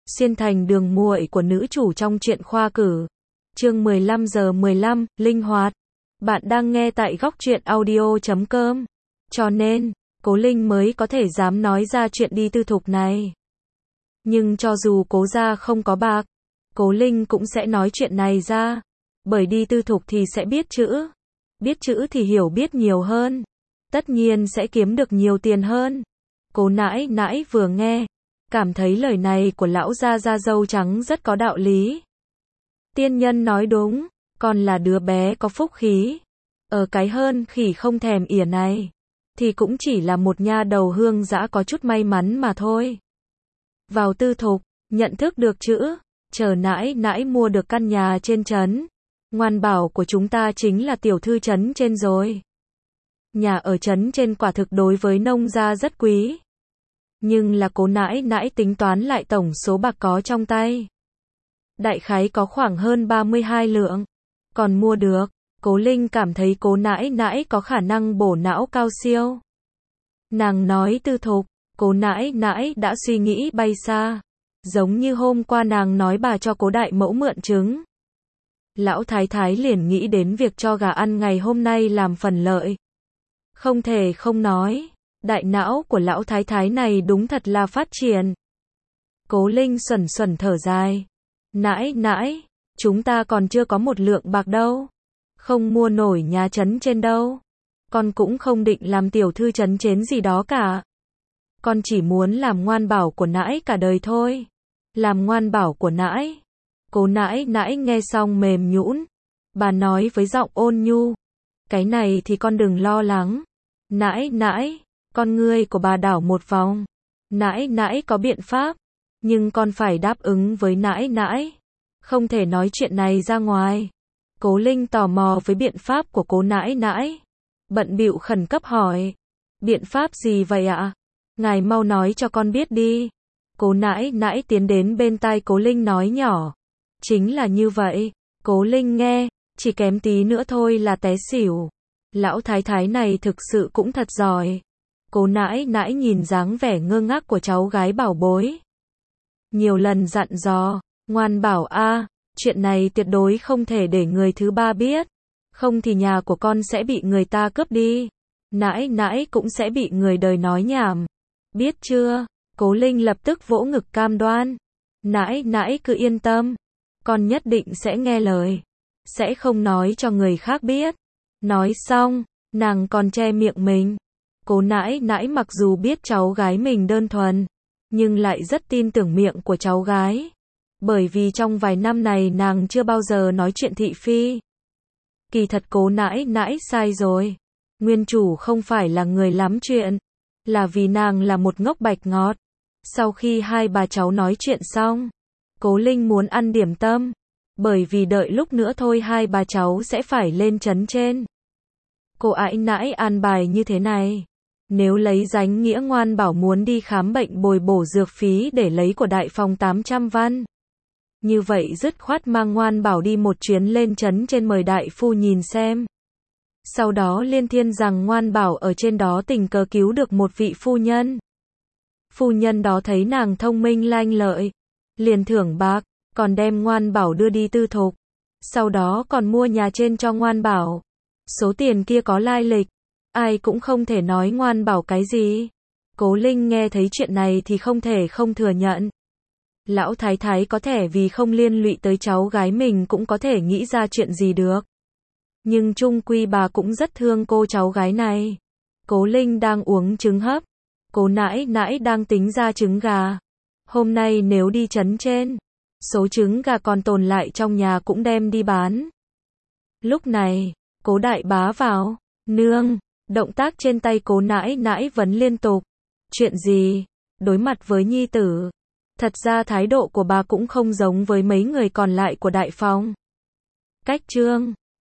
Xuyên thành đường muội của nữ chủ trong truyện khoa cử. Chương 15:15, linh hoạt. Bạn đang nghe tại góc truyện audio.com. Cho nên, Cố Linh mới có thể dám nói ra chuyện đi tư thục này. Nhưng cho dù Cố gia không có bạc, Cố Linh cũng sẽ nói chuyện này ra. Bởi đi tư thục thì sẽ biết chữ thì hiểu biết nhiều hơn. Tất nhiên sẽ kiếm được nhiều tiền hơn. Cố nãi nãi vừa nghe, cảm thấy lời này của lão gia gia dâu trắng rất có đạo lý. Tiên nhân nói đúng, con là đứa bé có phúc khí. Ở cái hơn khỉ không thèm ỉa này, thì cũng chỉ là một nha đầu hương dã có chút may mắn mà thôi. Vào tư thục, nhận thức được chữ, chờ nãi nãi mua được căn nhà trên trấn. Ngoan bảo của chúng ta chính là tiểu thư trấn trên rồi. Nhà ở trấn trên quả thực đối với nông gia rất quý. Nhưng là Cố nãi nãi tính toán lại tổng số bạc có trong tay. Đại khái có khoảng hơn 32 lượng. Còn mua được, Cố Linh cảm thấy Cố nãi nãi có khả năng bổ não cao siêu. Nàng nói tư thục, Cố nãi nãi đã suy nghĩ bay xa. Giống như hôm qua nàng nói bà cho Cố đại mẫu mượn trứng. Lão thái thái liền nghĩ đến việc cho gà ăn ngày hôm nay làm phần lợi. Không thể không nói, đại não của lão thái thái này đúng thật là phát triển. Cố Linh xuẩn xuẩn thở dài. Nãi nãi, chúng ta còn chưa có một lượng bạc đâu. Không mua nổi nhà trấn trên đâu. Con cũng không định làm tiểu thư trấn trên gì đó cả. Con chỉ muốn làm ngoan bảo của nãi cả đời thôi. Làm ngoan bảo của nãi. Cố nãi nãi nghe xong mềm nhũn. Bà nói với giọng ôn nhu. Cái này thì con đừng lo lắng. Nãi nãi, con ngươi của bà đảo một vòng. Nãi nãi có biện pháp. Nhưng con phải đáp ứng với nãi nãi. Không thể nói chuyện này ra ngoài. Cố Linh tò mò với biện pháp của Cố nãi nãi. Bận bịu khẩn cấp hỏi. Biện pháp gì vậy ạ? Ngài mau nói cho con biết đi. Cố nãi nãi tiến đến bên tai Cố Linh nói nhỏ. Chính là như vậy. Cố Linh nghe, chỉ kém tí nữa thôi là té xỉu. Lão thái thái này thực sự cũng thật giỏi. Cố nãi nãi nhìn dáng vẻ ngơ ngác của cháu gái bảo bối. Nhiều lần dặn dò, ngoan bảo a, chuyện này tuyệt đối không thể để người thứ ba biết. Không thì nhà của con sẽ bị người ta cướp đi. Nãi nãi cũng sẽ bị người đời nói nhảm. Biết chưa? Cố Linh lập tức vỗ ngực cam đoan. Nãi nãi cứ yên tâm. Con nhất định sẽ nghe lời. Sẽ không nói cho người khác biết. Nói xong, nàng còn che miệng mình. Cố nãi nãi mặc dù biết cháu gái mình đơn thuần, nhưng lại rất tin tưởng miệng của cháu gái. Bởi vì trong vài năm này nàng chưa bao giờ nói chuyện thị phi. Kỳ thật Cố nãi nãi sai rồi. Nguyên chủ không phải là người lắm chuyện. Là vì nàng là một ngốc bạch ngọt. Sau khi hai bà cháu nói chuyện xong, Cố Linh muốn ăn điểm tâm. Bởi vì đợi lúc nữa thôi hai bà cháu sẽ phải lên trấn trên. Cô ãi nãi an bài như thế này. Nếu lấy danh nghĩa ngoan bảo muốn đi khám bệnh bồi bổ dược phí để lấy của đại phòng 800 văn. Như vậy dứt khoát mang ngoan bảo đi một chuyến lên trấn trên mời đại phu nhìn xem. Sau đó liên thiên rằng ngoan bảo ở trên đó tình cờ cứu được một vị phu nhân. Phu nhân đó thấy nàng thông minh lanh lợi. Liền thưởng bạc, còn đem ngoan bảo đưa đi tư thục. Sau đó còn mua nhà trên cho ngoan bảo. Số tiền kia có lai lịch. Ai cũng không thể nói ngoan bảo cái gì. Cố Linh nghe thấy chuyện này thì không thể không thừa nhận. Lão thái thái có thể vì không liên lụy tới cháu gái mình cũng có thể nghĩ ra chuyện gì được. Nhưng chung quy bà cũng rất thương cô cháu gái này. Cố Linh đang uống trứng hấp. Cố nãi nãi đang tính ra trứng gà. Hôm nay nếu đi trấn trên, số trứng gà còn tồn lại trong nhà cũng đem đi bán. Lúc này, Cố đại bá vào. Nương, động tác trên tay Cố nãi nãi vấn liên tục. Chuyện gì? Đối mặt với nhi tử. Thật ra thái độ của bà cũng không giống với mấy người còn lại của đại phòng. Cách trương,